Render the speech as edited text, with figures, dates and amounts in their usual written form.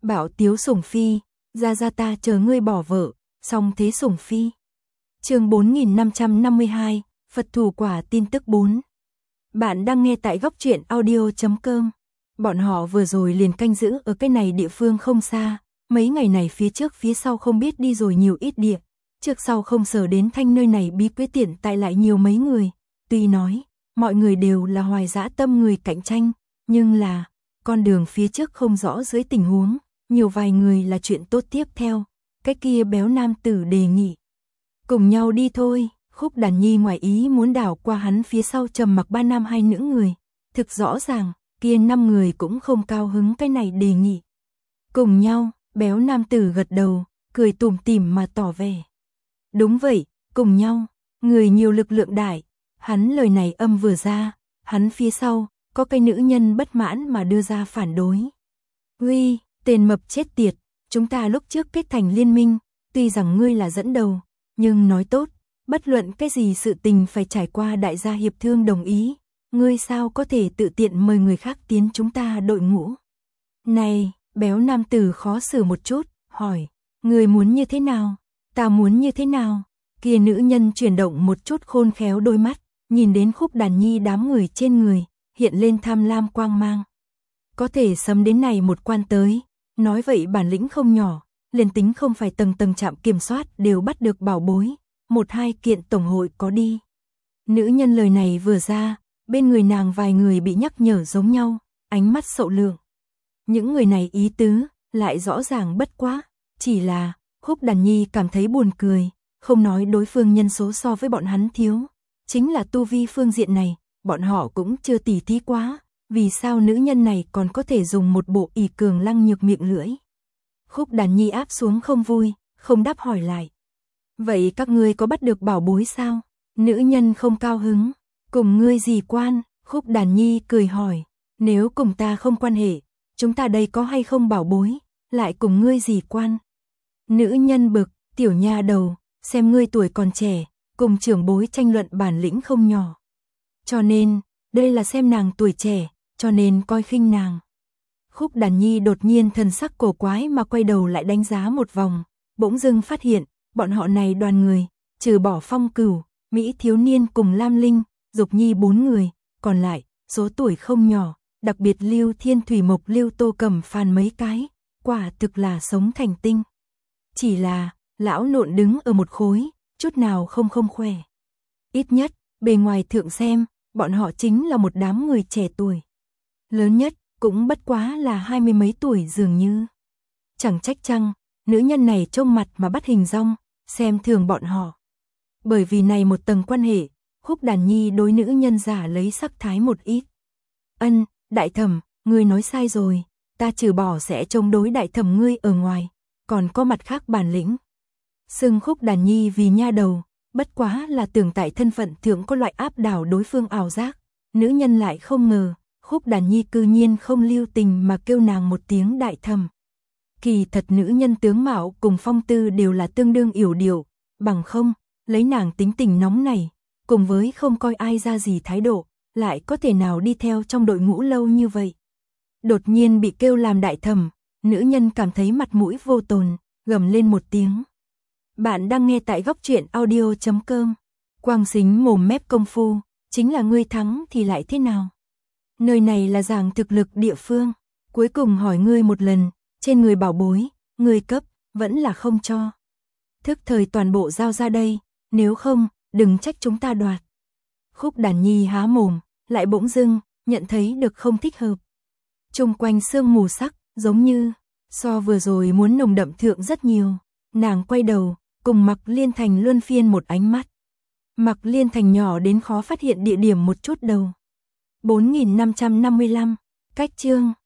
Bảo Tiếu Sủng Phi, ra ta chờ ngươi bỏ vợ, song thế Sủng Phi. Chương 4552, Phật thủ quả tin tức 4. Bạn đang nghe tại góc truyện audio.com. Bọn họ vừa rồi liền canh giữ ở cái này địa phương không xa, mấy ngày này phía trước phía sau không biết đi rồi nhiều ít địa, trước sau không sở đến thanh nơi này bí quyết tiện tại lại nhiều mấy người, tuy nói, mọi người đều là hoài dã tâm người cạnh tranh, nhưng là, con đường phía trước không rõ dưới tình huống, nhiều vài người là chuyện tốt tiếp theo, cái kia béo nam tử đề nghị. Cùng nhau đi thôi, Khúc Đàn Nhi ngoài ý muốn đảo qua hắn phía sau trầm mặc 3 nam 2 nữ người, thực rõ ràng, kia 5 người cũng không cao hứng cái này đề nghị. Cùng nhau, béo nam tử gật đầu, cười tủm tỉm mà tỏ vẻ. Đúng vậy, cùng nhau, người nhiều lực lượng đại, hắn lời này âm vừa ra, hắn phía sau, có cái nữ nhân bất mãn mà đưa ra phản đối. Uy, tên mập chết tiệt, chúng ta lúc trước kết thành liên minh, tuy rằng ngươi là dẫn đầu, nhưng nói tốt, bất luận cái gì sự tình phải trải qua đại gia hiệp thương đồng ý, ngươi sao có thể tự tiện mời người khác tiến chúng ta đội ngũ. Này, béo nam tử khó xử một chút, hỏi, ngươi muốn như thế nào, ta muốn như thế nào, kia nữ nhân chuyển động một chút khôn khéo đôi mắt, nhìn đến Khúc Đàn Nhi đám người trên người, hiện lên tham lam quang mang. Có thể sấm đến này một quan tới, nói vậy bản lĩnh không nhỏ, liền tính không phải tầng tầng trạm kiểm soát đều bắt được bảo bối, 1-2 kiện tổng hội có đi. Nữ nhân lời này vừa ra, bên người nàng vài người bị nhắc nhở giống nhau, ánh mắt sậu lượng. Những người này ý tứ, lại rõ ràng bất quá, chỉ là, Khúc Đàn Nhi cảm thấy buồn cười, không nói đối phương nhân số so với bọn hắn thiếu, chính là tu vi phương diện này, bọn họ cũng chưa tỉ thí quá, vì sao nữ nhân này còn có thể dùng một bộ ỷ cường lăng nhược miệng lưỡi. Khúc Đàn Nhi áp xuống không vui, không đáp hỏi lại. Vậy các ngươi có bắt được bảo bối sao? Nữ nhân không cao hứng, cùng ngươi gì quan? Khúc Đàn Nhi cười hỏi, nếu cùng ta không quan hệ, chúng ta đây có hay không bảo bối, lại cùng ngươi gì quan? Nữ nhân bực, tiểu nha đầu, xem ngươi tuổi còn trẻ, cùng trưởng bối tranh luận bản lĩnh không nhỏ. Cho nên, đây là xem nàng tuổi trẻ, cho nên coi khinh nàng. Khúc Đàn Nhi đột nhiên thần sắc cổ quái mà quay đầu lại đánh giá một vòng, bỗng dưng phát hiện, bọn họ này đoàn người, trừ bỏ Phong Cửu, Mỹ Thiếu Niên cùng Lam Linh, Dục Nhi 4 người, còn lại, số tuổi không nhỏ, đặc biệt Lưu Thiên Thủy Mộc Lưu Tô Cẩm Phàn mấy cái, quả thực là sống thành tinh. Chỉ là, lão nộn đứng ở một khối, chút nào không khỏe. Ít nhất, bề ngoài thượng xem, bọn họ chính là một đám người trẻ tuổi. Lớn nhất, cũng bất quá là 20 mấy tuổi dường như. Chẳng trách chăng, nữ nhân này trông mặt mà bắt hình dong, xem thường bọn họ. Bởi vì này một tầng quan hệ, Khúc Đàn Nhi đối nữ nhân giả lấy sắc thái một ít. Ân, đại thẩm, ngươi nói sai rồi, ta trừ bỏ sẽ chống đối đại thẩm ngươi ở ngoài, còn có mặt khác bản lĩnh. Xưng Khúc Đàn Nhi vì nha đầu, bất quá là tưởng tại thân phận thượng có loại áp đảo đối phương ảo giác, nữ nhân lại không ngờ, Khúc Đàn Nhi cư nhiên không lưu tình mà kêu nàng một tiếng đại thẩm. Kỳ thật nữ nhân tướng mạo cùng phong tư đều là tương đương yểu điệu, bằng không, lấy nàng tính tình nóng này, cùng với không coi ai ra gì thái độ, lại có thể nào đi theo trong đội ngũ lâu như vậy. Đột nhiên bị kêu làm đại thẩm, nữ nhân cảm thấy mặt mũi vô tồn, gầm lên một tiếng. Bạn đang nghe tại góc truyện audio.com. Quang xính mồm mép công phu, chính là ngươi thắng thì lại thế nào? Nơi này là giảng thực lực địa phương, cuối cùng hỏi ngươi một lần, trên người bảo bối, ngươi cấp, vẫn là không cho. Thức thời toàn bộ giao ra đây, nếu không, đừng trách chúng ta đoạt. Khúc Đàn Nhi há mồm, lại bỗng dưng, nhận thấy được không thích hợp. Trung quanh sương mù sắc, giống như, so vừa rồi muốn nồng đậm thượng rất nhiều. Nàng quay đầu, cùng Mạc Liên Thành luân phiên một ánh mắt. Mạc Liên Thành nhỏ đến khó phát hiện địa điểm một chút đầu. 4555, cách chương.